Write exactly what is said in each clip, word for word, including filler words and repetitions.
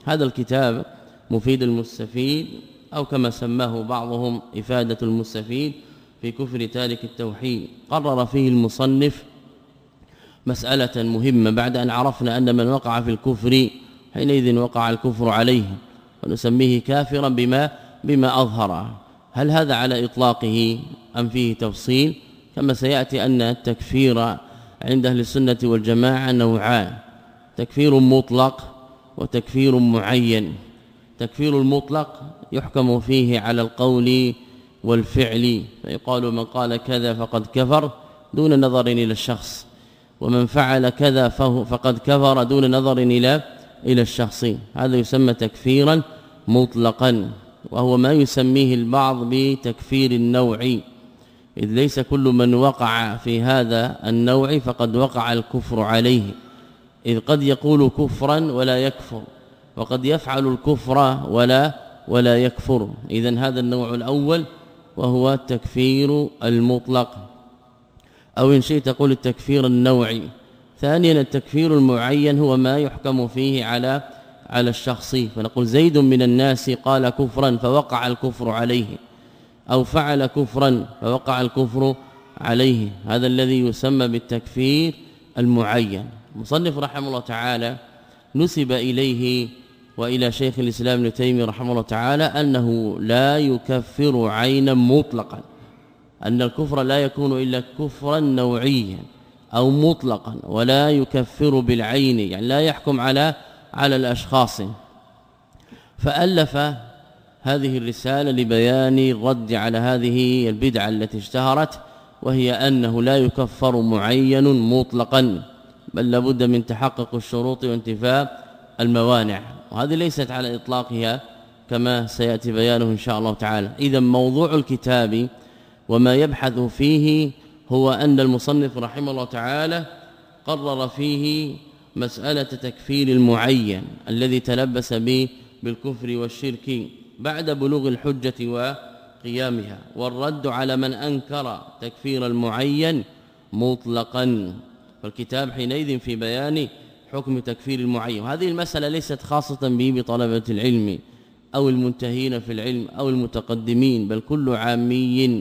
هذا الكتاب مفيد المستفيد أو كما سماه بعضهم إفادة المستفيد في كفر تارك التوحيد. قرر فيه المصنف مسألة مهمة بعد أن عرفنا أن من وقع في الكفر حينئذ وقع الكفر عليه ونسميه كافرا بما بما أظهر. هل هذا على إطلاقه أم فيه تفصيل؟ كما سيأتي أن التكفير عند أهل السنة والجماعة نوعان: تكفير مطلق وتكفير معين. تكفير المطلق يحكم فيه على القول والفعل، فيقال من قال كذا فقد كفر دون نظر إلى الشخص، ومن فعل كذا فقد كفر دون نظر إلى إلى الشخص. هذا يسمى تكفيرا مطلقا، وهو ما يسميه البعض بتكفير النوع، إذ ليس كل من وقع في هذا النوع فقد وقع الكفر عليه، إذ قد يقول كفرا ولا يكفر، وقد يفعل الكفر ولا ولا يكفر. إذن هذا النوع الأول وهو التكفير المطلق، أو إن شئت تقول التكفير النوعي. ثانيا التكفير المعين هو ما يحكم فيه على على الشخص، فنقول زيد من الناس قال كفرا فوقع الكفر عليه، أو فعل كفرا فوقع الكفر عليه. هذا الذي يسمى بالتكفير المعين. المصنف رحمه الله تعالى نسب إليه وإلى شيخ الإسلام ابن تيمية رحمه الله تعالى أنه لا يكفر عينا مطلقا، أن الكفر لا يكون إلا كفرا نوعيا أو مطلقا، ولا يكفر بالعين، يعني لا يحكم على على الأشخاص. فألف هذه الرسالة لبيان الرد على هذه البدعة التي اشتهرت، وهي أنه لا يكفر معين مطلقا، بل لابد من تحقق الشروط وانتفاء الموانع، وهذه ليست على إطلاقها كما سيأتي بيانه إن شاء الله تعالى. إذا موضوع الكتاب وما يبحث فيه هو أن المصنف رحمه الله تعالى قرر فيه مسألة تكفير المعين الذي تلبس به بالكفر والشرك بعد بلوغ الحجة وقيامها، والرد على من أنكر تكفير المعين مطلقا. فالكتاب حينئذ في بيان حكم تكفير المعين. هذه المسألة ليست خاصة به بطلبة العلم أو المنتهين في العلم أو المتقدمين، بل كل عامي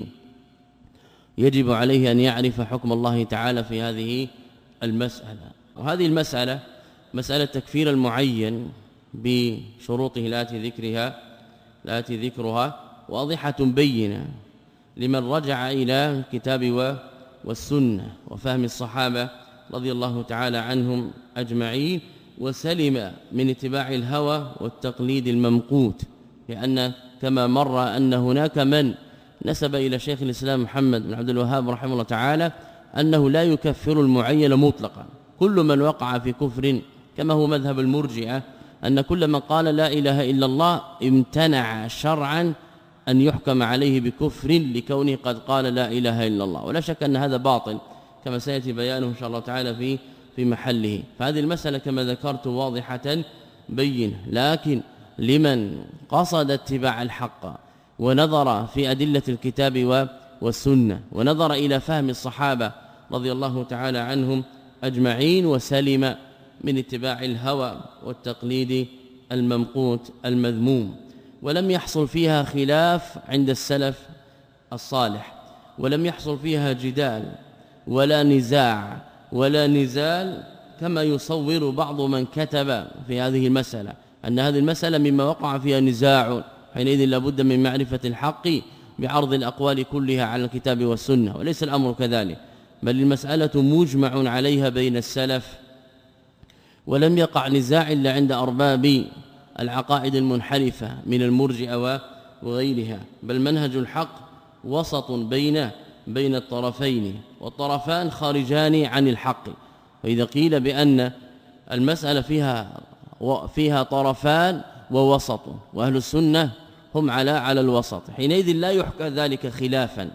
يجب عليه أن يعرف حكم الله تعالى في هذه المسألة. وهذه المسألة مسألة تكفير المعين بشروطه التي ذكرها التي ذكرها واضحة بينة لمن رجع إلى الكتاب والسنة وفهم الصحابة رضي الله تعالى عنهم أجمعين، وسلم من اتباع الهوى والتقليد الممقوت. لأن كما مر أن هناك من نسب إلى شيخ الإسلام محمد بن عبد الوهاب رحمه الله تعالى أنه لا يكفر المعين مطلقا، كل من وقع في كفر، كما هو مذهب المرجئة أن كل من قال لا إله إلا الله امتنع شرعا أن يحكم عليه بكفر لكونه قد قال لا إله إلا الله، ولا شك أن هذا باطل كما سيأتي بيانه إن شاء الله تعالى في في محله. فهذه المسألة كما ذكرت واضحة بينة، لكن لمن قصد اتباع الحق ونظر في أدلة الكتاب والسنة ونظر إلى فهم الصحابة رضي الله تعالى عنهم أجمعين، وسلم من اتباع الهوى والتقليد الممقوت المذموم، ولم يحصل فيها خلاف عند السلف الصالح، ولم يحصل فيها جدال ولا نزاع ولا نزال كما يصور بعض من كتب في هذه المسألة أن هذه المسألة مما وقع فيها نزاع، حينئذ لابد من معرفة الحق بعرض الأقوال كلها على الكتاب والسنة، وليس الأمر كذلك، بل المسألة مجمع عليها بين السلف، ولم يقع نزاع إلا عند أرباب العقائد المنحرفة من المرجئة وغيرها، بل منهج الحق وسط بين بين الطرفين، والطرفان خارجان عن الحق. فإذا قيل بأن المسألة فيها فيها طرفان ووسط، وأهل السنة هم على على الوسط، حينئذ لا يحكى ذلك خلافا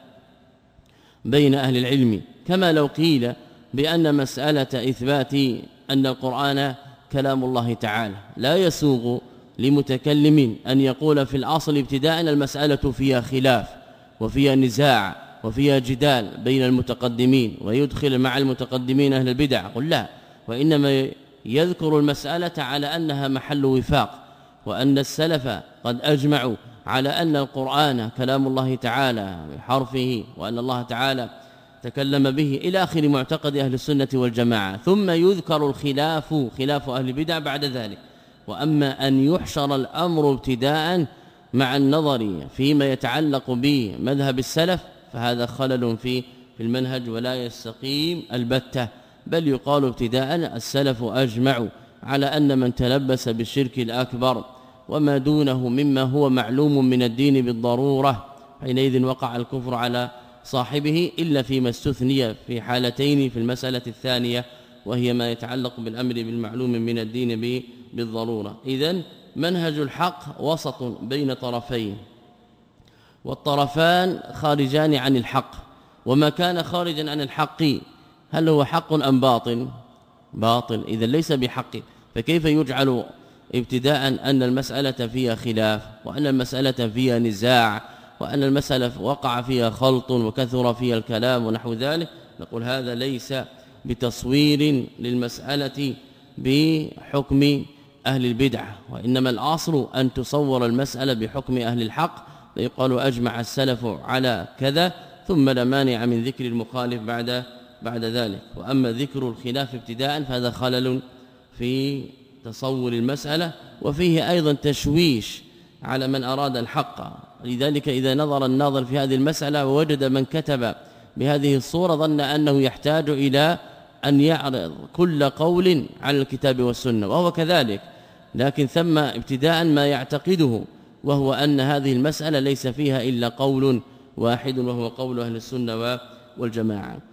بين أهل العلم. كما لو قيل بأن مسألة إثبات أن القرآن كلام الله تعالى لا يسوغ لمتكلم أن يقول في الأصل ابتداء المسألة فيها خلاف وفيها نزاع وفيها جدال بين المتقدمين، ويدخل مع المتقدمين أهل البدع. قل لا، وإنما يذكر المسألة على أنها محل وفاق وأن السلف قد أجمعوا على أن القرآن كلام الله تعالى بحرفه، وأن الله تعالى تكلم به إلى آخر معتقد أهل السنة والجماعة، ثم يذكر الخلاف خلاف أهل البدع بعد ذلك. وأما أن يحشر الأمر ابتداء مع النظر فيما يتعلق بمذهب السلف فهذا خلل في في المنهج ولا يستقيم البتة، بل يقال ابتداء السلف أجمعوا على أن من تلبس بالشرك الأكبر وما دونه مما هو معلوم من الدين بالضرورة حينئذ وقع الكفر على صاحبه، إلا فيما استثني في حالتين في المسألة الثانية، وهي ما يتعلق بالأمر بالمعلوم من الدين بالضرورة. إذن منهج الحق وسط بين طرفين، والطرفان خارجان عن الحق، وما كان خارجا عن الحق هل هو حق أم باطل؟ باطل، إذا ليس بحق، فكيف يجعل ابتداء أن المسألة فيها خلاف، وأن المسألة فيها نزاع، وأن المسألة وقع فيها خلط وكثر فيها الكلام ونحو ذلك؟ نقول هذا ليس بتصوير للمسألة بحكم أهل البدعة، وإنما الأصل أن تصور المسألة بحكم أهل الحق، فيقال أجمع السلف على كذا ثم لا مانع من ذكر المخالف بعد بعد ذلك. وأما ذكر الخلاف ابتداء فهذا خلل في تصور المسألة، وفيه أيضا تشويش على من أراد الحق. لذلك إذا نظر الناظر في هذه المسألة ووجد من كتب بهذه الصورة ظن أنه يحتاج إلى أن يعرض كل قول على الكتاب والسنة، وهو كذلك، لكن ثم ابتداء ما يعتقده، وهو أن هذه المسألة ليس فيها إلا قول واحد وهو قول أهل السنة والجماعة.